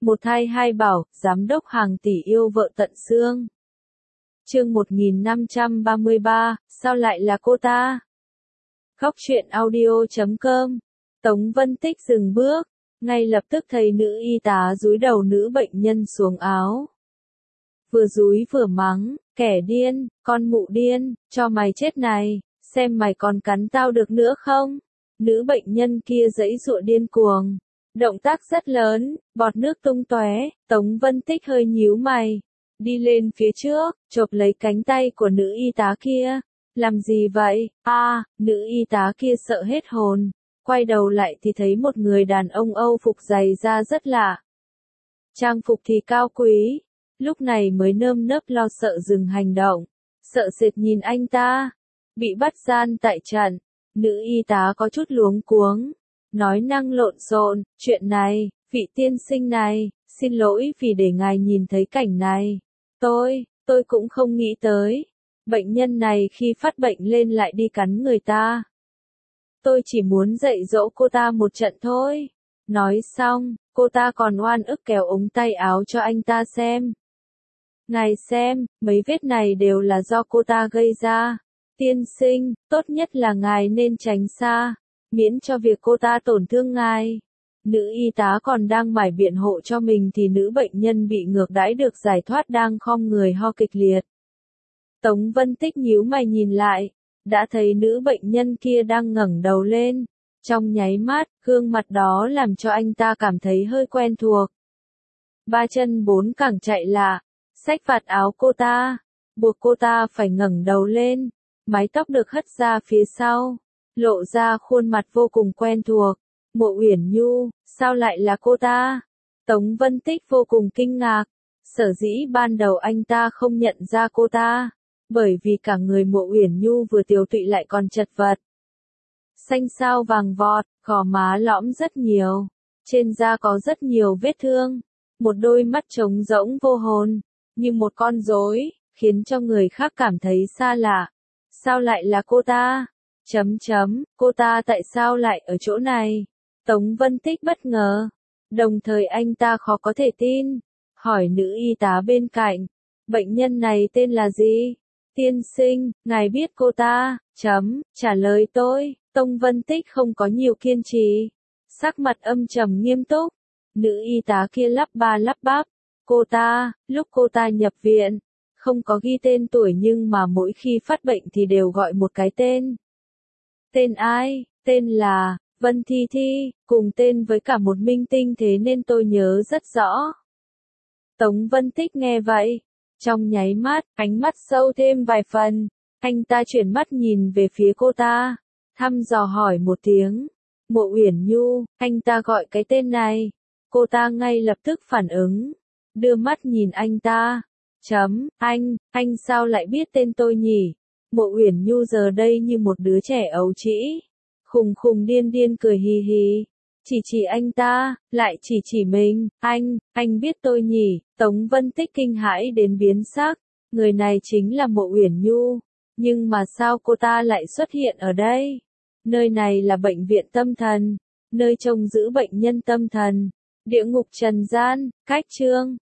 Một thai hai bảo, giám đốc hàng tỷ yêu vợ tận xương. Chương 1533, sao lại là cô ta? Góc truyện audio.com. Tống Vân Tích dừng bước, ngay lập tức thấy nữ y tá dúi đầu nữ bệnh nhân xuống áo. Vừa dúi vừa mắng, kẻ điên, con mụ điên, cho mày chết này, xem mày còn cắn tao được nữa không? Nữ bệnh nhân kia giãy giụa điên cuồng. Động tác rất lớn, bọt nước tung tóe, Tống Vân Tích hơi nhíu mày. Đi lên phía trước, chộp lấy cánh tay của nữ y tá kia. Làm gì vậy? Nữ y tá kia sợ hết hồn. Quay đầu lại thì thấy một người đàn ông Âu phục dày da rất lạ. Trang phục thì cao quý. Lúc này mới nơm nớp lo sợ dừng hành động. Sợ sệt nhìn anh ta. Bị bắt gian tại trận. Nữ y tá có chút luống cuống. Nói năng lộn xộn, chuyện này, vị tiên sinh này, xin lỗi vì để ngài nhìn thấy cảnh này. Tôi cũng không nghĩ tới. Bệnh nhân này khi phát bệnh lên lại đi cắn người ta. Tôi chỉ muốn dạy dỗ cô ta một trận thôi. Nói xong, cô ta còn oan ức kéo ống tay áo cho anh ta xem. Ngài xem, mấy vết này đều là do cô ta gây ra. Tiên sinh, tốt nhất là ngài nên tránh xa, miễn cho việc cô ta tổn thương ngài. Nữ y tá còn đang mải biện hộ cho mình thì nữ bệnh nhân bị ngược đãi được giải thoát đang khom người ho kịch liệt. Tống Vân Tích nhíu mày nhìn lại, đã thấy nữ bệnh nhân kia đang ngẩng đầu lên. Trong nháy mắt, gương mặt đó làm cho anh ta cảm thấy hơi quen thuộc. Ba chân bốn cẳng chạy lạ, xách vạt áo cô ta, buộc cô ta phải ngẩng đầu lên, mái tóc được hất ra phía sau, lộ ra khuôn mặt vô cùng quen thuộc. Mộ Uyển Nhu, sao lại là cô ta? Tống Vân Tích vô cùng kinh ngạc. Sở dĩ ban đầu anh ta không nhận ra cô ta, bởi vì cả người Mộ Uyển Nhu vừa tiều tụy lại còn chật vật. Xanh xao vàng vọt, gò má lõm rất nhiều, trên da có rất nhiều vết thương, một đôi mắt trống rỗng vô hồn, như một con rối, khiến cho người khác cảm thấy xa lạ. Sao lại là cô ta? Cô ta tại sao lại ở chỗ này? Tống Vân Tích bất ngờ, đồng thời anh ta khó có thể tin, hỏi nữ y tá bên cạnh, bệnh nhân này tên là gì? Tiên sinh, ngài biết cô ta? Trả lời tôi. Tống Vân Tích không có nhiều kiên trì, sắc mặt âm trầm nghiêm túc. Nữ y tá kia lắp ba lắp bắp, cô ta, lúc cô ta nhập viện, không có ghi tên tuổi nhưng mà mỗi khi phát bệnh thì đều gọi một cái tên. Tên ai? Tên là Vân Thi Thi, cùng tên với cả một minh tinh thế nên tôi nhớ rất rõ. Tống Vân Tích nghe vậy, trong nháy mắt, ánh mắt sâu thêm vài phần, anh ta chuyển mắt nhìn về phía cô ta, thăm dò hỏi một tiếng. Mộ Uyển Nhu, anh ta gọi cái tên này. Cô ta ngay lập tức phản ứng, đưa mắt nhìn anh ta. Anh sao lại biết tên tôi nhỉ? Mộ Uyển Nhu giờ đây như một đứa trẻ ấu trĩ, khùng điên điên cười hì hì, chỉ anh ta, lại chỉ mình. Anh biết tôi nhỉ? Tống Vân Tích kinh hãi đến biến sắc, người này chính là Mộ Uyển Nhu, nhưng mà sao cô ta lại xuất hiện ở đây? Nơi này là bệnh viện tâm thần, nơi trông giữ bệnh nhân tâm thần, địa ngục trần gian, cách chương.